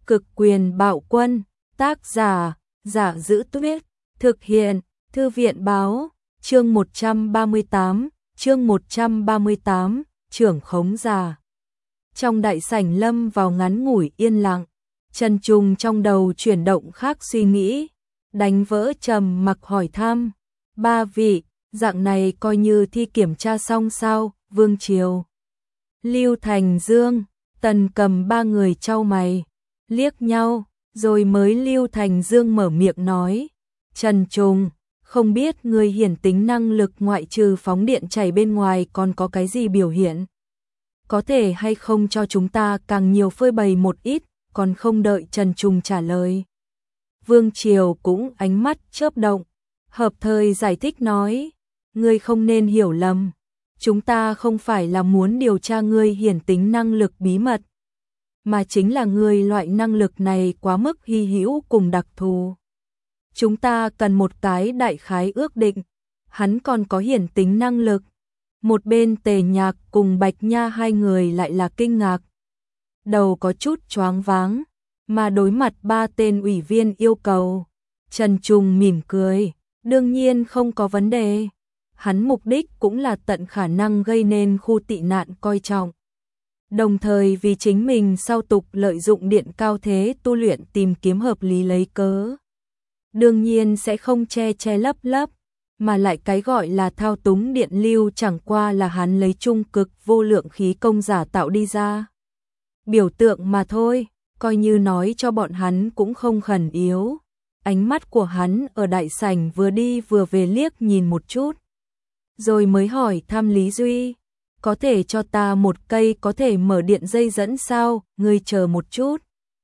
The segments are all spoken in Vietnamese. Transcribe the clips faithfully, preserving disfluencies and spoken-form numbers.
Cực quyền bạo quân, tác giả, Giả Giữ Tuyết, thực hiện, Thư viện báo, chương một trăm ba mươi tám, chương một trăm ba mươi tám, trưởng khống giả. Trong đại sảnh lâm vào ngắn ngủi yên lặng, Trần Trùng trong đầu chuyển động khác suy nghĩ, đánh vỡ trầm mặc hỏi thăm, ba vị, dạng này coi như thi kiểm tra xong sao, Vương Triều. Lưu Thành Dương, Tần Cầm ba người chau mày, liếc nhau, rồi mới Lưu Thành Dương mở miệng nói, Trần Trùng, không biết người hiển tính năng lực ngoại trừ phóng điện chảy bên ngoài còn có cái gì biểu hiện? Có thể hay không cho chúng ta càng nhiều phơi bày một ít, còn không đợi Trần Trùng trả lời. Vương Triều cũng ánh mắt chớp động, hợp thời giải thích nói, ngươi không nên hiểu lầm, chúng ta không phải là muốn điều tra ngươi hiển tính năng lực bí mật, mà chính là ngươi loại năng lực này quá mức hy hữu cùng đặc thù. Chúng ta cần một cái đại khái ước định, hắn còn có hiển tính năng lực. Một bên Tề Nhạc cùng Bạch Nha hai người lại là kinh ngạc, đầu có chút choáng váng, mà đối mặt ba tên ủy viên yêu cầu, Trần Trùng mỉm cười, đương nhiên không có vấn đề. Hắn mục đích cũng là tận khả năng gây nên khu tị nạn coi trọng, đồng thời vì chính mình sau tục lợi dụng điện cao thế tu luyện tìm kiếm hợp lý lấy cớ. Đương nhiên sẽ không che che lấp lấp, mà lại cái gọi là thao túng điện lưu chẳng qua là hắn lấy trung cực vô lượng khí công giả tạo đi ra biểu tượng mà thôi, coi như nói cho bọn hắn cũng không khẩn yếu. Ánh mắt của hắn ở đại sảnh vừa đi vừa về liếc nhìn một chút, rồi mới hỏi thăm Lý Duy, có thể cho ta một cây có thể mở điện dây dẫn sao, ngươi chờ một chút.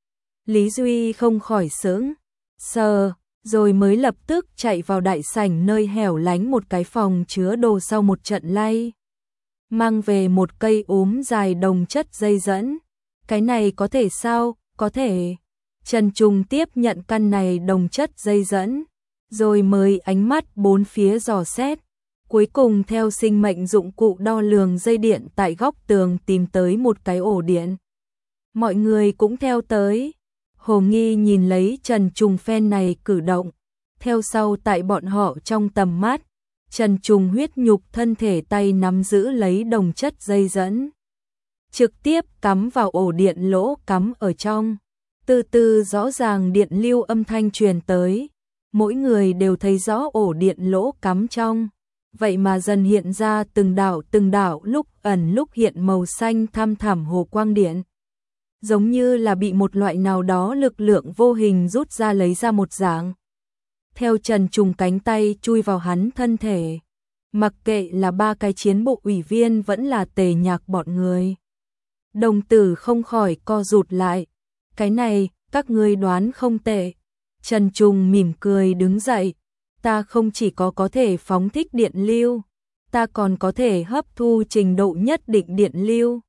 Lý Duy không khỏi sững sờ, rồi mới lập tức chạy vào đại sảnh nơi hẻo lánh một cái phòng chứa đồ sau một trận lay, mang về một cây ốm dài đồng chất dây dẫn. Cái này có thể sao? Có thể. Trần Trùng tiếp nhận căn này đồng chất dây dẫn, rồi mới ánh mắt bốn phía dò xét, cuối cùng theo sinh mệnh dụng cụ đo lường dây điện tại góc tường tìm tới một cái ổ điện. Mọi người cũng theo tới. Hồ nghi nhìn lấy Trần Trùng phen này cử động, theo sau tại bọn họ trong tầm mắt, Trần Trùng huyết nhục thân thể tay nắm giữ lấy đồng chất dây dẫn, trực tiếp cắm vào ổ điện lỗ cắm ở trong. Từ từ rõ ràng điện lưu âm thanh truyền tới, mỗi người đều thấy rõ ổ điện lỗ cắm trong, vậy mà dần hiện ra từng đạo từng đạo lúc ẩn lúc hiện màu xanh thăm thẳm hồ quang điện, giống như là bị một loại nào đó lực lượng vô hình rút ra lấy ra một dạng. Theo Trần Trùng cánh tay chui vào hắn thân thể, mặc kệ là ba cái chiến bộ ủy viên vẫn là Tề Nhạc bọn người, đồng tử không khỏi co rụt lại. Cái này, các ngươi đoán không tệ. Trần Trùng mỉm cười đứng dậy, ta không chỉ có có thể phóng thích điện lưu, ta còn có thể hấp thu trình độ nhất định điện lưu,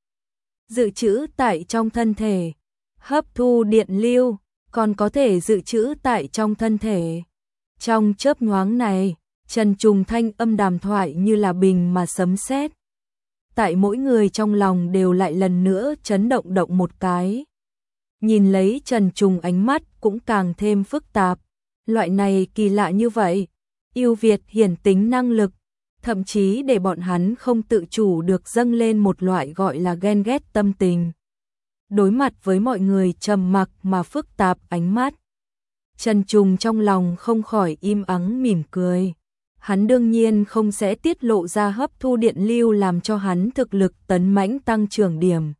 dự trữ tại trong thân thể, hấp thu điện lưu, còn có thể dự trữ tại trong thân thể. Trong chớp nhoáng này, Trần Trùng thanh âm đàm thoại như là bình mà sấm sét, tại mỗi người trong lòng đều lại lần nữa chấn động động một cái. Nhìn lấy Trần Trùng ánh mắt cũng càng thêm phức tạp, loại này kỳ lạ như vậy, ưu việt hiển tính năng lực, thậm chí để bọn hắn không tự chủ được dâng lên một loại gọi là ghen ghét tâm tình. Đối mặt với mọi người trầm mặc mà phức tạp ánh mắt, Trần Trùng trong lòng không khỏi im ắng mỉm cười. Hắn đương nhiên không sẽ tiết lộ ra hấp thu điện lưu làm cho hắn thực lực tấn mãnh tăng trưởng điểm.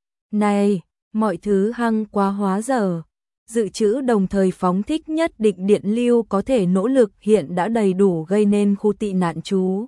Này, mọi thứ hăng quá hóa dở, dự trữ đồng thời phóng thích nhất định điện lưu có thể nỗ lực hiện đã đầy đủ gây nên khu tị nạn chú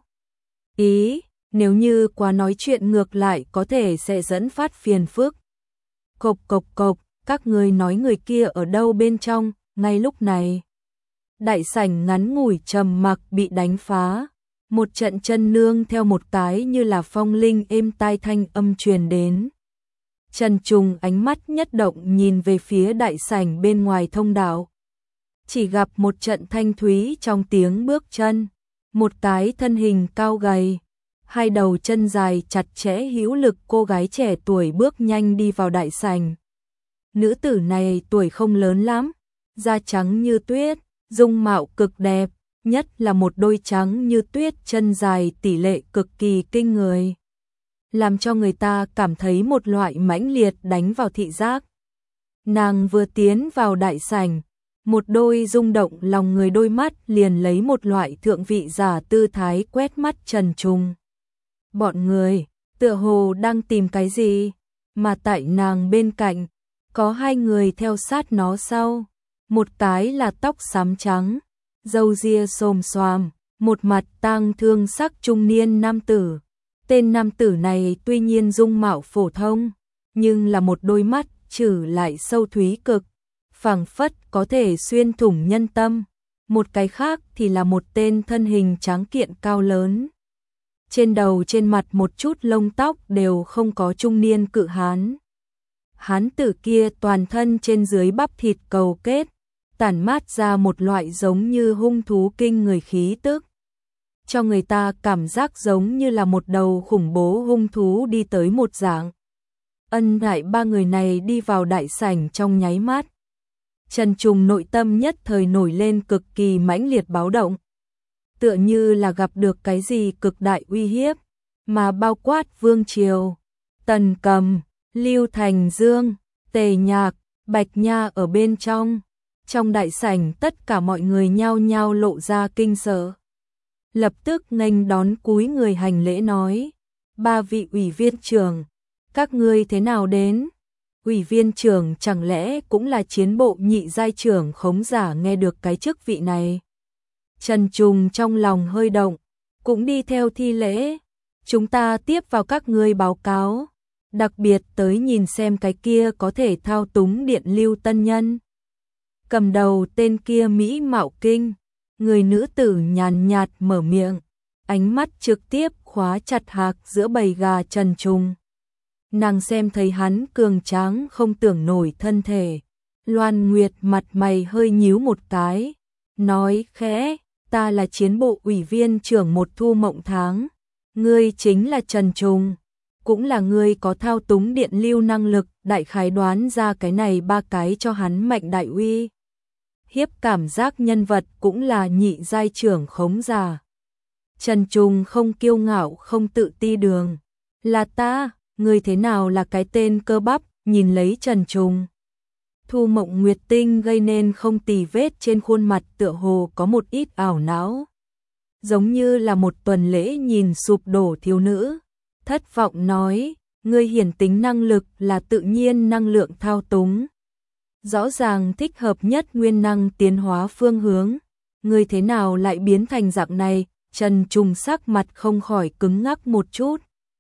ý, nếu như quá nói chuyện ngược lại có thể sẽ dẫn phát phiền phức. Cộc cộc cộc, các ngươi nói người kia ở đâu bên trong? Ngay lúc này, đại sảnh ngắn ngủi trầm mặc bị đánh phá, một trận chân nương theo một cái như là phong linh êm tai thanh âm truyền đến. Trần Trùng ánh mắt nhất động nhìn về phía đại sảnh bên ngoài thông đạo, chỉ gặp một trận thanh thúy trong tiếng bước chân, một cái thân hình cao gầy, hai đầu chân dài chặt chẽ hữu lực cô gái trẻ tuổi bước nhanh đi vào đại sảnh. Nữ tử này tuổi không lớn lắm, da trắng như tuyết, dung mạo cực đẹp, nhất là một đôi trắng như tuyết chân dài tỷ lệ cực kỳ kinh người, làm cho người ta cảm thấy một loại mãnh liệt đánh vào thị giác. Nàng vừa tiến vào đại sảnh, một đôi rung động lòng người đôi mắt liền lấy một loại thượng vị giả tư thái quét mắt Trần Trùng. Bọn người, tựa hồ đang tìm cái gì, mà tại nàng bên cạnh, có hai người theo sát nó sau. Một cái là tóc xám trắng, râu ria xồm xoàm, một mặt tang thương sắc trung niên nam tử. Tên nam tử này tuy nhiên dung mạo phổ thông, nhưng là một đôi mắt trừ lại sâu thúy cực, phảng phất có thể xuyên thủng nhân tâm. Một cái khác thì là một tên thân hình tráng kiện cao lớn. Trên đầu trên mặt một chút lông tóc đều không có trung niên cự hán. Hán tử kia toàn thân trên dưới bắp thịt cầu kết, tản mát ra một loại giống như hung thú kinh người khí tức, cho người ta cảm giác giống như là một đầu khủng bố hung thú đi tới một dạng. Ân Đại ba người này đi vào đại sảnh trong nháy mắt. Trần Trùng nội tâm nhất thời nổi lên cực kỳ mãnh liệt báo động, tựa như là gặp được cái gì cực đại uy hiếp, mà bao quát Vương Triều, Tần Cầm, Lưu Thành Dương, Tề Nhạc, Bạch Nha ở bên trong. Trong đại sảnh tất cả mọi người nhao nhao lộ ra kinh sợ. Lập tức nghênh đón cúi người hành lễ nói: ba vị ủy viên trưởng, các ngươi thế nào đến? Ủy viên trưởng chẳng lẽ cũng là chiến bộ nhị giai trưởng Khống Giả? Nghe được cái chức vị này, Trần Trùng trong lòng hơi động, cũng đi theo thi lễ. Chúng ta tiếp vào các ngươi báo cáo, đặc biệt tới nhìn xem cái kia có thể thao túng điện lưu tân nhân. Cầm đầu tên kia mỹ mạo kinh, người nữ tử nhàn nhạt mở miệng, ánh mắt trực tiếp khóa chặt hạc giữa bầy gà Trần Trùng. Nàng xem thấy hắn cường tráng không tưởng nổi thân thể, Loan Nguyệt mặt mày hơi nhíu một cái, nói khẽ: ta là chiến bộ ủy viên trưởng một Thu Mộng Tháng, ngươi chính là Trần Trùng, cũng là ngươi có thao túng điện lưu năng lực. Đại khái đoán ra cái này ba cái cho hắn mạnh đại uy hiếp cảm giác nhân vật cũng là nhị giai trưởng Khống Giả. Trần Trùng không kiêu ngạo không tự ti đường: là ta, người thế nào là cái tên cơ bắp? Nhìn lấy Trần Trùng, Thu Mộng Nguyệt Tinh gây nên không tì vết trên khuôn mặt tựa hồ có một ít ảo não, giống như là một tuần lễ nhìn sụp đổ thiếu nữ, thất vọng nói: ngươi hiển tính năng lực là tự nhiên năng lượng thao túng, rõ ràng thích hợp nhất nguyên năng tiến hóa phương hướng, ngươi thế nào lại biến thành dạng này? Trần Trùng sắc mặt không khỏi cứng ngắc một chút.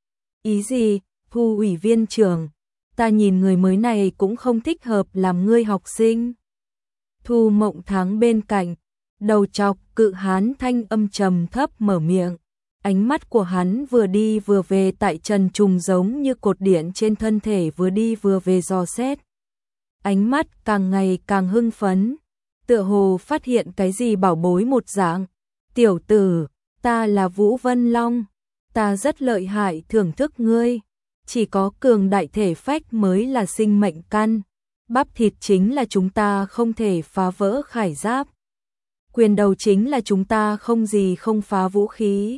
Ý gì? Thu ủy viên trưởng, ta nhìn người mới này cũng không thích hợp làm ngươi học sinh. Thu Mộng Tháng bên cạnh, đầu chọc cự hán thanh âm trầm thấp mở miệng, ánh mắt của hắn vừa đi vừa về tại Trần Trùng giống như cột điện trên thân thể vừa đi vừa về dò xét. Ánh mắt càng ngày càng hưng phấn, tựa hồ phát hiện cái gì bảo bối một dạng. Tiểu tử, ta là Vũ Vân Long, ta rất lợi hại, thưởng thức ngươi. Chỉ có cường đại thể phách mới là sinh mệnh căn, bắp thịt chính là chúng ta không thể phá vỡ khải giáp, quyền đầu chính là chúng ta không gì không phá vũ khí.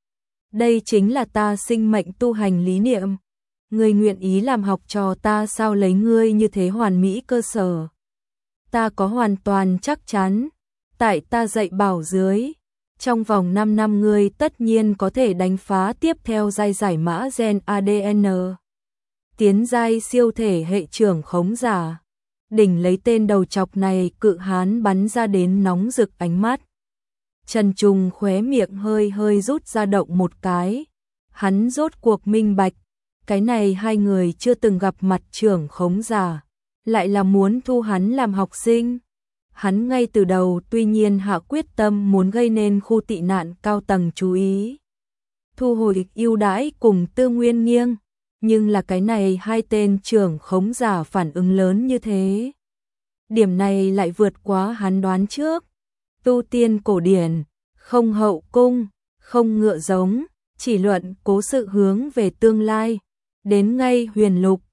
Đây chính là ta sinh mệnh tu hành lý niệm. Ngươi nguyện ý làm học trò ta sao? Lấy ngươi như thế hoàn mỹ cơ sở, ta có hoàn toàn chắc chắn, tại ta dạy bảo dưới, trong vòng năm năm ngươi tất nhiên có thể đánh phá tiếp theo giai giải mã gen a đê en, tiến giai siêu thể hệ trưởng Khống Giả. Đỉnh lấy tên đầu chọc này, cự hán bắn ra đến nóng rực ánh mắt. Trần Trùng khóe miệng hơi hơi rút ra động một cái, hắn rốt cuộc minh bạch, cái này hai người chưa từng gặp mặt trưởng Khống Giả, lại là muốn thu hắn làm học sinh. Hắn ngay từ đầu tuy nhiên hạ quyết tâm muốn gây nên khu tị nạn cao tầng chú ý, thu hồi ưu đãi cùng tư nguyên nghiêng, nhưng là cái này hai tên trưởng Khống Giả phản ứng lớn như thế. Điểm này lại vượt quá hắn đoán trước. Tu tiên cổ điển, không hậu cung, không ngựa giống, chỉ luận cố sự hướng về tương lai. Đến ngay huyền lục,